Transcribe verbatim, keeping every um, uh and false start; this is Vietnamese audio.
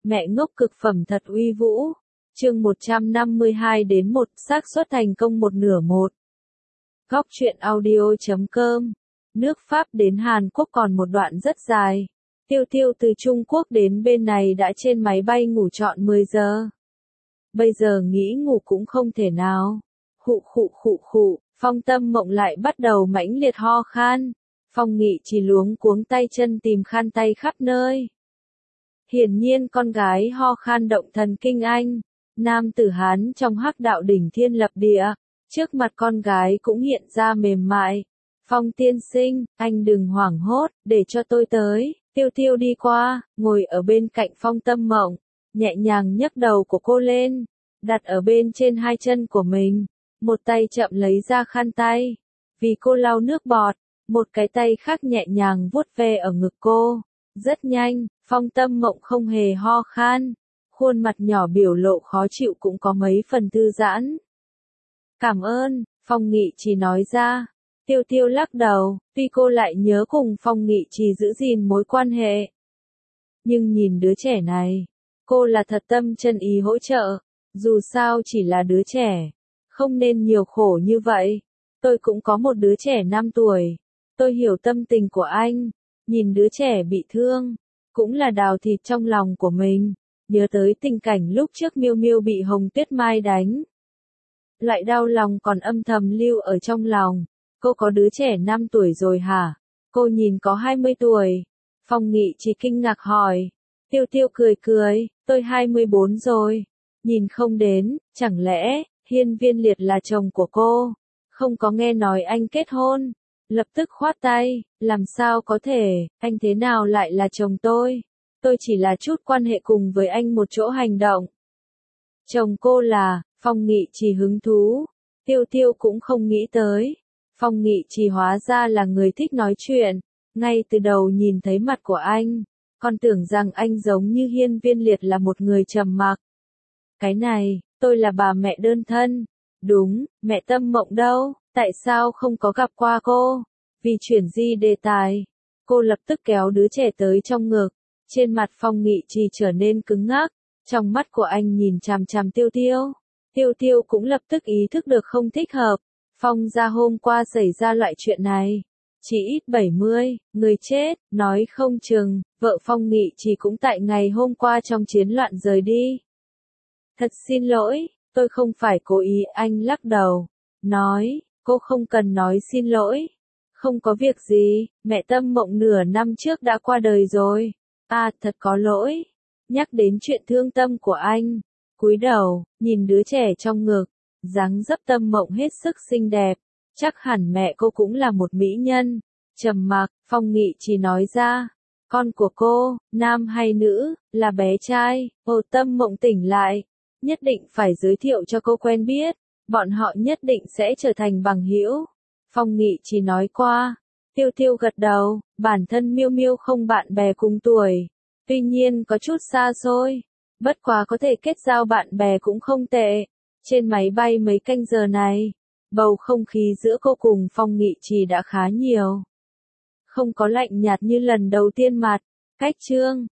Mẹ ngốc cực phẩm thật uy vũ. Chương một trăm năm mươi hai đến một, xác suất thành công một nửa một. Góc truyện audio chấm com. Nước Pháp đến Hàn Quốc còn một đoạn rất dài. Tiêu Tiêu từ Trung Quốc đến bên này đã trên máy bay ngủ trọn mười giờ. Bây giờ nghĩ ngủ cũng không thể nào. Khụ khụ khụ khụ, Phong Tâm Mộng lại bắt đầu mãnh liệt ho khan. Phong Nghị chỉ luống cuống tay chân tìm khăn tay khắp nơi. Hiển nhiên con gái ho khan động thần kinh anh. Nam tử Hán trong hắc đạo đỉnh thiên lập địa, trước mặt con gái cũng hiện ra mềm mại. Phong tiên sinh, anh đừng hoảng hốt, để cho tôi tới. Tiêu Tiêu đi qua, ngồi ở bên cạnh Phong Tâm Mộng, nhẹ nhàng nhấc đầu của cô lên, đặt ở bên trên hai chân của mình, một tay chậm lấy ra khăn tay, vì cô lau nước bọt, một cái tay khác nhẹ nhàng vuốt ve ở ngực cô. Rất nhanh, Phong Tâm Mộng không hề ho khan, khuôn mặt nhỏ biểu lộ khó chịu cũng có mấy phần thư giãn. Cảm ơn, Phong Nghị chỉ nói ra. Tiêu Tiêu lắc đầu, tuy cô lại nhớ cùng Phong Nghị chỉ giữ gìn mối quan hệ. Nhưng nhìn đứa trẻ này, cô là thật tâm chân ý hỗ trợ, dù sao chỉ là đứa trẻ, không nên nhiều khổ như vậy. Tôi cũng có một đứa trẻ năm tuổi, tôi hiểu tâm tình của anh, nhìn đứa trẻ bị thương, cũng là đào thịt trong lòng của mình, nhớ tới tình cảnh lúc trước Miêu Miêu bị Hồng Tuyết Mai đánh. Lại đau lòng còn âm thầm lưu ở trong lòng. Cô có đứa trẻ năm tuổi rồi hả? Cô nhìn có hai mươi tuổi. Phong Nghị chỉ kinh ngạc hỏi. Tiêu Tiêu cười cười, tôi hai mươi bốn rồi. Nhìn không đến, chẳng lẽ, Hiên Viên Liệt là chồng của cô? Không có nghe nói anh kết hôn. Lập tức khoát tay, làm sao có thể, anh thế nào lại là chồng tôi? Tôi chỉ là chút quan hệ cùng với anh một chỗ hành động. Chồng cô là, Phong Nghị chỉ hứng thú. Tiêu Tiêu cũng không nghĩ tới. Phong Nghị chỉ hóa ra là người thích nói chuyện, ngay từ đầu nhìn thấy mặt của anh, còn tưởng rằng anh giống như Hiên Viên Liệt là một người trầm mặc. Cái này, tôi là bà mẹ đơn thân. Đúng, mẹ Tâm Mộng đâu, tại sao không có gặp qua cô? Vì chuyển di đề tài, cô lập tức kéo đứa trẻ tới trong ngực, trên mặt Phong Nghị chỉ trở nên cứng ngắc, trong mắt của anh nhìn chằm chằm Tiêu Tiêu. Tiêu Tiêu cũng lập tức ý thức được không thích hợp. Phong gia hôm qua xảy ra loại chuyện này, chỉ ít bảy mươi người chết, nói không chừng, vợ Phong Nghị chỉ cũng tại ngày hôm qua trong chiến loạn rời đi. Thật xin lỗi, tôi không phải cố ý. Anh lắc đầu, nói, cô không cần nói xin lỗi. Không có việc gì, mẹ Tâm Mộng nửa năm trước đã qua đời rồi. À, thật có lỗi. Nhắc đến chuyện thương tâm của anh, cúi đầu, nhìn đứa trẻ trong ngực. Dáng dấp Tâm Mộng hết sức xinh đẹp, chắc hẳn mẹ cô cũng là một mỹ nhân. Trầm mặc, Phong Nghị chỉ nói ra, con của cô, nam hay nữ, là bé trai. Ồ, Tâm Mộng tỉnh lại, nhất định phải giới thiệu cho cô quen biết, bọn họ nhất định sẽ trở thành bằng hữu. Phong Nghị chỉ nói qua. Tiêu Tiêu gật đầu, bản thân Miêu Miêu không bạn bè cùng tuổi, tuy nhiên có chút xa xôi, bất quá có thể kết giao bạn bè cũng không tệ. Trên máy bay mấy canh giờ này, bầu không khí giữa cô cùng Phong Nghị Trì đã khá nhiều. Không có lạnh nhạt như lần đầu tiên mặt, cách chương.